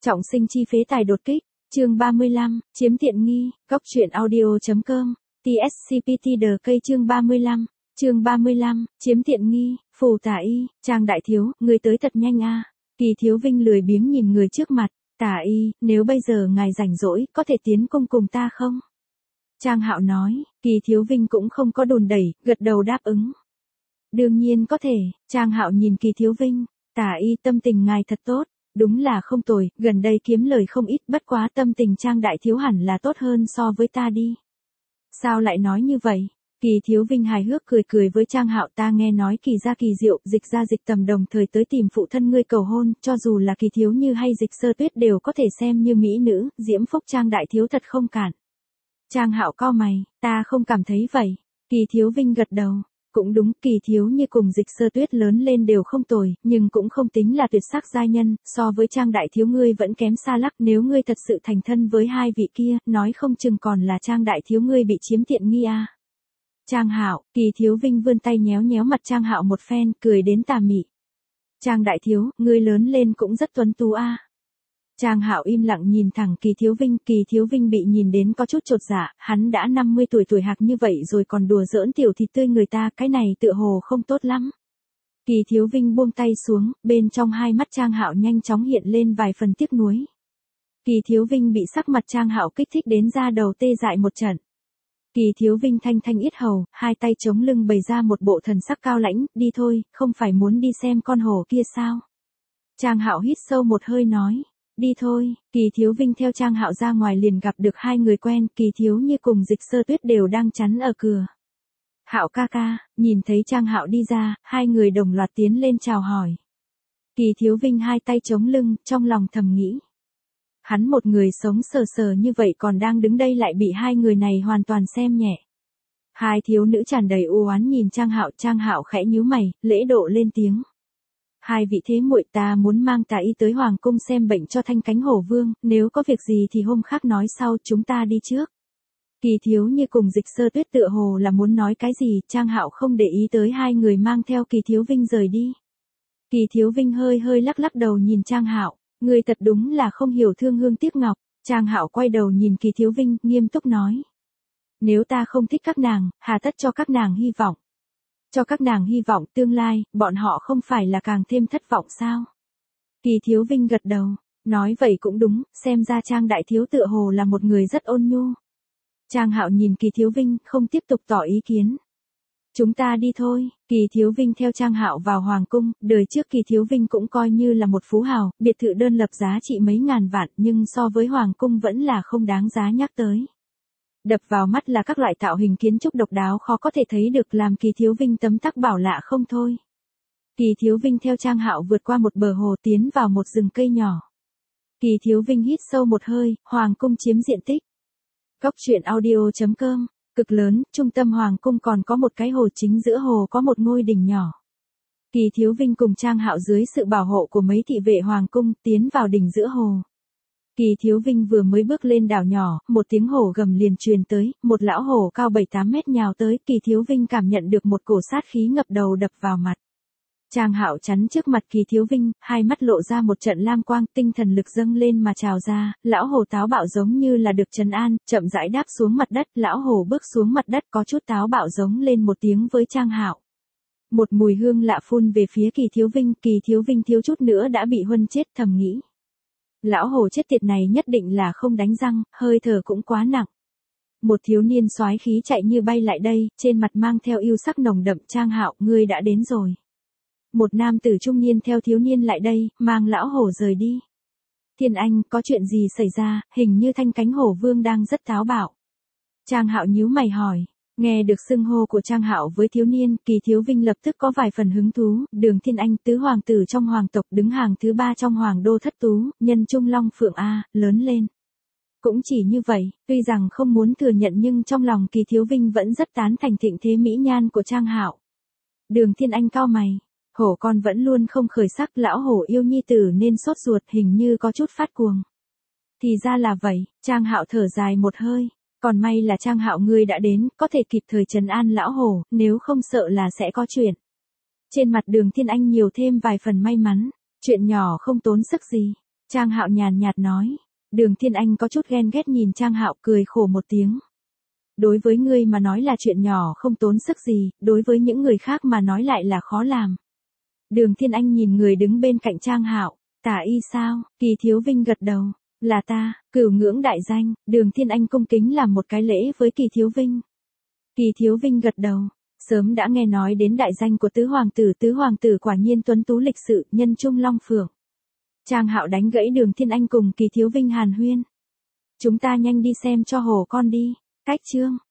Trọng sinh chi phế tài đột kích, chương 35, chiếm tiện nghi, Cóc truyện audio.com, TSCPT đờ cây chương 35, chiếm tiện nghi, phù tả y, Trang đại thiếu, người tới thật nhanh a. Kỳ Thiếu Vinh lười biếng nhìn người trước mặt, tả y, nếu bây giờ ngài rảnh rỗi, có thể tiến cung cùng ta không? Trang Hạo nói, Kỳ Thiếu Vinh cũng không có đùn đẩy, gật đầu đáp ứng. Đương nhiên có thể, Trang Hạo nhìn Kỳ Thiếu Vinh, tả y tâm tình ngài thật tốt, đúng là không tồi, gần đây kiếm lời không ít bất quá tâm tình Trang đại thiếu hẳn là tốt hơn so với ta đi. Sao lại nói như vậy? Kỳ Thiếu Vinh hài hước cười với Trang Hạo, ta nghe nói Kỳ gia Kỳ Diệu, Dịch gia Dịch Tầm đồng thời tới tìm phụ thân ngươi cầu hôn, cho dù là Kỳ Thiếu Như hay Dịch Sơ Tuyết đều có thể xem như mỹ nữ, diễm phúc Trang đại thiếu thật không cản. Trang Hạo cau mày, ta không cảm thấy vậy. Kỳ Thiếu Vinh gật đầu, cũng đúng, Kỳ Thiếu Như cùng Dịch Sơ Tuyết lớn lên đều không tồi, nhưng cũng không tính là tuyệt sắc giai nhân, so với Trang đại thiếu ngươi vẫn kém xa lắc, nếu ngươi thật sự thành thân với hai vị kia, nói không chừng còn là Trang đại thiếu ngươi bị chiếm tiện nghi a. Trang Hạo, Kỳ Thiếu Vinh vươn tay nhéo mặt Trang Hạo một phen, cười đến tà mị. Trang đại thiếu, ngươi lớn lên cũng rất tuấn tú a. Trang Hạo im lặng nhìn thẳng Kỳ Thiếu Vinh bị nhìn đến có chút chột dạ, hắn đã 50 tuổi hạc như vậy rồi còn đùa giỡn tiểu thịt tươi người ta, cái này tựa hồ không tốt lắm. Kỳ Thiếu Vinh buông tay xuống, bên trong hai mắt Trang Hạo nhanh chóng hiện lên vài phần tiếc nuối. Kỳ Thiếu Vinh bị sắc mặt Trang Hạo kích thích đến da đầu tê dại một trận. Kỳ Thiếu Vinh thanh yết hầu, hai tay chống lưng bày ra một bộ thần sắc cao lãnh, đi thôi, không phải muốn đi xem con hổ kia sao? Trang Hạo hít sâu một hơi nói, đi thôi. Kỳ Thiếu Vinh theo Trang Hạo ra ngoài liền gặp được hai người quen, Kỳ Thiếu Như cùng Dịch Sơ Tuyết đều đang chắn ở cửa. Hạo ca ca, nhìn thấy Trang Hạo đi ra, hai người đồng loạt tiến lên chào hỏi. Kỳ Thiếu Vinh hai tay chống lưng, trong lòng thầm nghĩ. Hắn một người sống sờ như vậy còn đang đứng đây lại bị hai người này hoàn toàn xem nhẹ. Hai thiếu nữ tràn đầy u oán nhìn Trang Hạo khẽ nhíu mày, lễ độ lên tiếng. Hai vị thế muội, ta muốn mang tà y tới hoàng cung xem bệnh cho Thanh Cánh Hổ Vương, nếu có việc gì thì hôm khác nói sau, chúng ta đi trước. Kỳ Thiếu Như cùng Dịch Sơ Tuyết tựa hồ là muốn nói cái gì, Trang Hạo không để ý tới hai người mang theo Kỳ Thiếu Vinh rời đi. Kỳ Thiếu Vinh hơi lắc đầu nhìn Trang Hạo, người thật đúng là không hiểu thương hương tiếc ngọc. Trang Hạo quay đầu nhìn Kỳ Thiếu Vinh, nghiêm túc nói. Nếu ta không thích các nàng, hà tất cho các nàng hy vọng. Cho các nàng hy vọng tương lai, bọn họ không phải là càng thêm thất vọng sao? Kỳ Thiếu Vinh gật đầu, nói vậy cũng đúng, xem ra Trang đại thiếu tựa hồ là một người rất ôn nhu. Trang Hạo nhìn Kỳ Thiếu Vinh, không tiếp tục tỏ ý kiến. Chúng ta đi thôi. Kỳ Thiếu Vinh theo Trang Hạo vào hoàng cung, đời trước Kỳ Thiếu Vinh cũng coi như là một phú hào, biệt thự đơn lập giá trị mấy ngàn vạn, nhưng so với hoàng cung vẫn là không đáng giá nhắc tới. Đập vào mắt là các loại tạo hình kiến trúc độc đáo khó có thể thấy được, làm Kỳ Thiếu Vinh tấm tắc bảo lạ không thôi. Kỳ Thiếu Vinh theo Trang Hạo vượt qua một bờ hồ tiến vào một rừng cây nhỏ. Kỳ Thiếu Vinh hít sâu một hơi, hoàng cung chiếm diện tích. Cóc truyện audio.com, cực lớn, trung tâm hoàng cung còn có một cái hồ, chính giữa hồ có một ngôi đỉnh nhỏ. Kỳ Thiếu Vinh cùng Trang Hạo dưới sự bảo hộ của mấy thị vệ hoàng cung tiến vào đỉnh giữa hồ. Kỳ Thiếu Vinh vừa mới bước lên đảo nhỏ, một tiếng hổ gầm liền truyền tới, một lão hổ cao 7-8 mét nhào tới, Kỳ Thiếu Vinh cảm nhận được một cổ sát khí ngập đầu đập vào mặt. Trang Hạo chắn trước mặt Kỳ Thiếu Vinh, hai mắt lộ ra một trận lam quang, tinh thần lực dâng lên mà trào ra, lão hổ táo bạo giống như là được trấn an, chậm rãi đáp xuống mặt đất, lão hổ bước xuống mặt đất có chút táo bạo giống lên một tiếng với Trang Hạo. Một mùi hương lạ phun về phía Kỳ Thiếu Vinh thiếu chút nữa đã bị huân chết, thầm nghĩ. Lão hổ chết tiệt này nhất định là không đánh răng, hơi thở cũng quá nặng. Một thiếu niên soái khí chạy như bay lại đây, trên mặt mang theo yêu sắc nồng đậm. Trang Hạo, ngươi đã đến rồi. Một nam tử trung niên theo thiếu niên lại đây, mang lão hổ rời đi. Thiên Anh, có chuyện gì xảy ra, hình như Thanh Cánh Hổ Vương đang rất táo bạo. Trang Hạo nhíu mày hỏi. Nghe được xưng hô của Trang Hạo với thiếu niên, Kỳ Thiếu Vinh lập tức có vài phần hứng thú, Đường Thiên Anh, tứ hoàng tử trong hoàng tộc, đứng hàng thứ 3 trong hoàng đô thất tú, nhân trung long phượng a, lớn lên. Cũng chỉ như vậy, tuy rằng không muốn thừa nhận nhưng trong lòng Kỳ Thiếu Vinh vẫn rất tán thành thịnh thế mỹ nhan của Trang Hạo. Đường Thiên Anh cau mày, hổ con vẫn luôn không khởi sắc, lão hổ yêu nhi tử nên sốt ruột, hình như có chút phát cuồng. Thì ra là vậy, Trang Hạo thở dài một hơi. Còn may là Trang Hạo ngươi đã đến, có thể kịp thời trấn an lão hổ, nếu không sợ là sẽ có chuyện. Trên mặt Đường Thiên Anh nhiều thêm vài phần may mắn, chuyện nhỏ không tốn sức gì. Trang Hạo nhàn nhạt nói. Đường Thiên Anh có chút ghen ghét nhìn Trang Hạo cười khổ một tiếng. Đối với ngươi mà nói là chuyện nhỏ không tốn sức gì, đối với những người khác mà nói lại là khó làm. Đường Thiên Anh nhìn người đứng bên cạnh Trang Hạo, Tả y sao? Kỳ Thiếu Vinh gật đầu, là ta, cửu ngưỡng đại danh. Đường Thiên Anh cung kính làm một cái lễ với Kỳ Thiếu Vinh. Kỳ Thiếu Vinh gật đầu, sớm đã nghe nói đến đại danh của tứ hoàng tử quả nhiên tuấn tú lịch sự, nhân trung long phượng. Trang Hạo đánh gãy Đường Thiên Anh cùng Kỳ Thiếu Vinh hàn huyên. Chúng ta nhanh đi xem cho hổ con đi, cách chương.